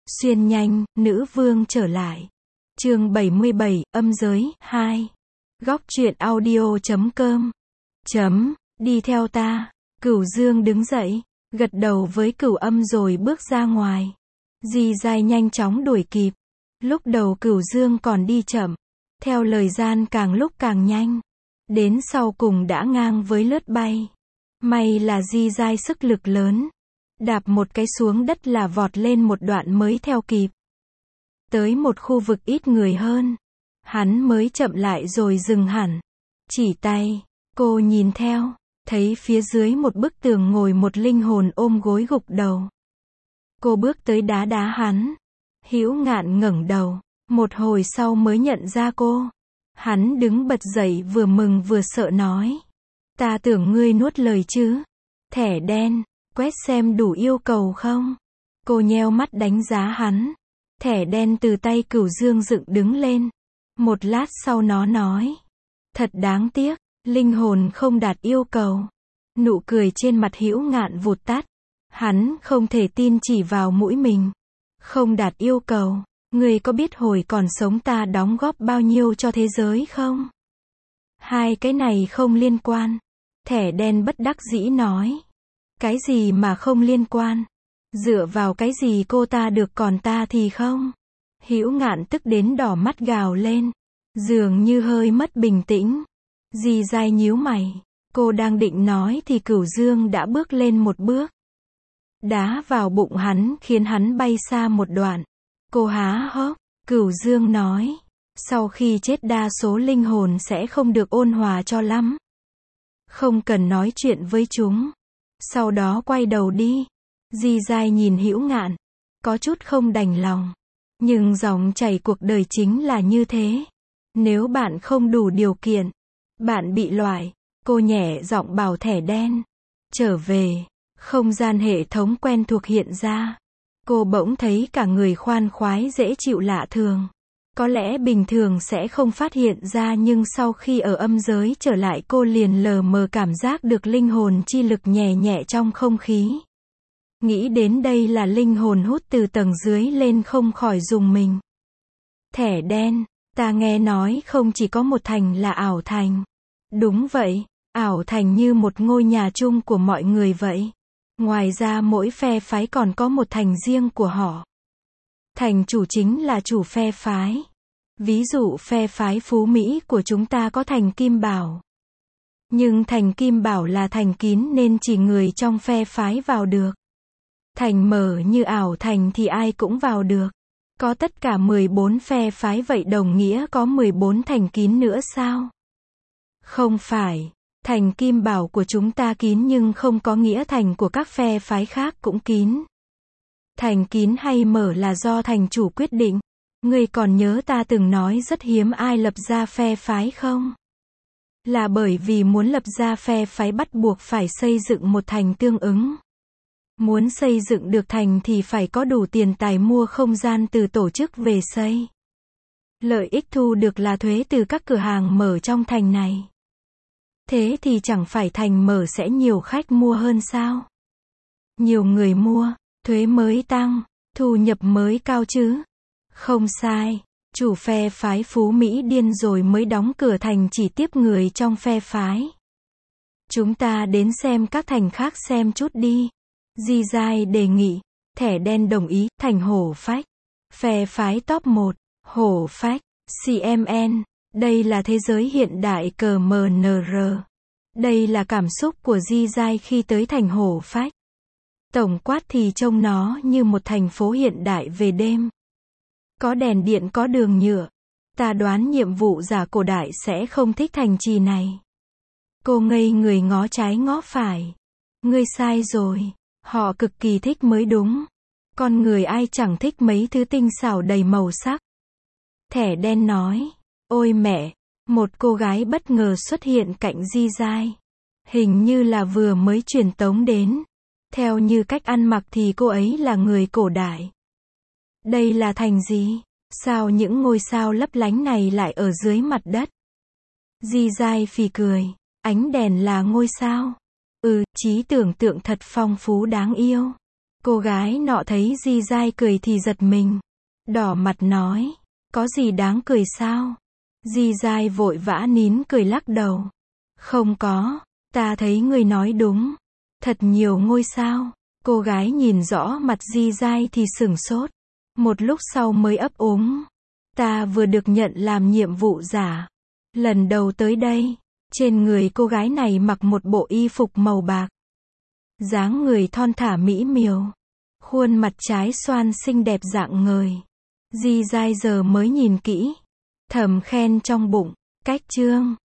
Xuyên nhanh, nữ vương trở lại. Chương 77, âm giới 2. Góc truyện audio.com. Đi theo ta. Cửu Dương đứng dậy, gật đầu với Cửu Âm rồi bước ra ngoài. Di Giai nhanh chóng đuổi kịp. Lúc đầu Cửu Dương còn đi chậm, theo lời gian càng lúc càng nhanh, đến sau cùng đã ngang với lướt bay. May là Di Giai sức lực lớn, đạp một cái xuống đất là vọt lên một đoạn mới theo kịp. Tới một khu vực ít người hơn, hắn mới chậm lại rồi dừng hẳn. Chỉ tay, cô nhìn theo, thấy phía dưới một bức tường ngồi một linh hồn ôm gối gục đầu. Cô bước tới đá đá hắn. Hữu Ngạn ngẩng đầu, một hồi sau mới nhận ra cô. Hắn đứng bật dậy vừa mừng vừa sợ nói: ta tưởng ngươi nuốt lời chứ. Thẻ đen, quét xem đủ yêu cầu không? Cô nheo mắt đánh giá hắn. Thẻ đen từ tay Cửu Dương dựng đứng lên. Một lát sau nó nói: thật đáng tiếc, linh hồn không đạt yêu cầu. Nụ cười trên mặt Hữu Ngạn vụt tắt. Hắn không thể tin chỉ vào mũi mình. Không đạt yêu cầu, ngươi có biết hồi còn sống ta đóng góp bao nhiêu cho thế giới không? Hai cái này không liên quan. Thẻ đen bất đắc dĩ nói. Cái gì mà không liên quan? Dựa vào cái gì cô ta được còn ta thì không? Hữu Ngạn tức đến đỏ mắt gào lên, dường như hơi mất bình tĩnh. Di Giai nhíu mày, cô đang định nói thì Cửu Dương đã bước lên một bước, đá vào bụng hắn khiến hắn bay xa một đoạn. Cô há hốc. Cửu Dương nói, sau khi chết đa số linh hồn sẽ không được ôn hòa cho lắm. Không cần nói chuyện với chúng. Sau đó quay đầu đi. Di Giai nhìn Hữu Ngạn, có chút không đành lòng. Nhưng dòng chảy cuộc đời chính là như thế. Nếu bạn không đủ điều kiện, bạn bị loại. Cô nhẹ giọng bảo thẻ đen. Trở về. Không gian hệ thống quen thuộc hiện ra. Cô bỗng thấy cả người khoan khoái dễ chịu lạ thường. Có lẽ bình thường sẽ không phát hiện ra nhưng sau khi ở âm giới trở lại cô liền lờ mờ cảm giác được linh hồn chi lực nhẹ nhẹ trong không khí. Nghĩ đến đây là linh hồn hút từ tầng dưới lên không khỏi rùng mình. Thẻ đen, ta nghe nói không chỉ có một thành là ảo thành. Đúng vậy, ảo thành như một ngôi nhà chung của mọi người vậy. Ngoài ra mỗi phe phái còn có một thành riêng của họ. Thành chủ chính là chủ phe phái. Ví dụ phe phái Phú Mỹ của chúng ta có thành Kim Bảo. Nhưng thành Kim Bảo là thành kín nên chỉ người trong phe phái vào được. Thành mở như ảo thành thì ai cũng vào được. Có tất cả 14 phe phái vậy đồng nghĩa có 14 thành kín nữa sao? Không phải. Thành Kim Bảo của chúng ta kín nhưng không có nghĩa thành của các phe phái khác cũng kín. Thành kín hay mở là do thành chủ quyết định. Ngươi còn nhớ ta từng nói rất hiếm ai lập ra phe phái không? Là bởi vì muốn lập ra phe phái bắt buộc phải xây dựng một thành tương ứng. Muốn xây dựng được thành thì phải có đủ tiền tài mua không gian từ tổ chức về xây. Lợi ích thu được là thuế từ các cửa hàng mở trong thành này. Thế thì chẳng phải thành mở sẽ nhiều khách mua hơn sao? Nhiều người mua, thuế mới tăng, thu nhập mới cao chứ? Không sai, chủ phe phái Phú Mỹ điên rồi mới đóng cửa thành chỉ tiếp người trong phe phái. Chúng ta đến xem các thành khác xem chút đi. Di Giai đề nghị. Thẻ đen đồng ý. Thành Hổ Phách, phe phái top 1, Hổ Phách, CMN. Đây là thế giới hiện đại CMNR. Đây là cảm xúc của Di Giai khi tới thành Hổ Phách. Tổng quát thì trông nó như một thành phố hiện đại về đêm. Có đèn điện có đường nhựa. Ta đoán nhiệm vụ giả cổ đại sẽ không thích thành trì này. Cô ngây người ngó trái ngó phải. Ngươi sai rồi. Họ cực kỳ thích mới đúng. Con người ai chẳng thích mấy thứ tinh xảo đầy màu sắc. Thẻ đen nói. Ôi mẹ, một cô gái bất ngờ xuất hiện cạnh Di Giai. Hình như là vừa mới truyền tống đến. Theo như cách ăn mặc thì cô ấy là người cổ đại. Đây là thành gì? Sao những ngôi sao lấp lánh này lại ở dưới mặt đất? Di Giai phì cười. Ánh đèn là ngôi sao. Trí tưởng tượng thật phong phú đáng yêu. Cô gái nọ thấy Di Dai cười thì giật mình. Đỏ mặt nói. Có gì đáng cười sao? Di Dai vội vã nín cười lắc đầu. Không có, ta thấy ngươi nói đúng. Thật nhiều ngôi sao. Cô gái nhìn rõ mặt Di Dai thì sửng sốt. Một lúc sau mới ấp úng. Ta vừa được nhận làm nhiệm vụ giả. Lần đầu tới đây. Trên người cô gái này mặc một bộ y phục màu bạc. Dáng người thon thả mỹ miều. Khuôn mặt trái xoan xinh đẹp rạng ngời. Di Dai giờ mới nhìn kỹ. Thầm khen trong bụng. Cách trương.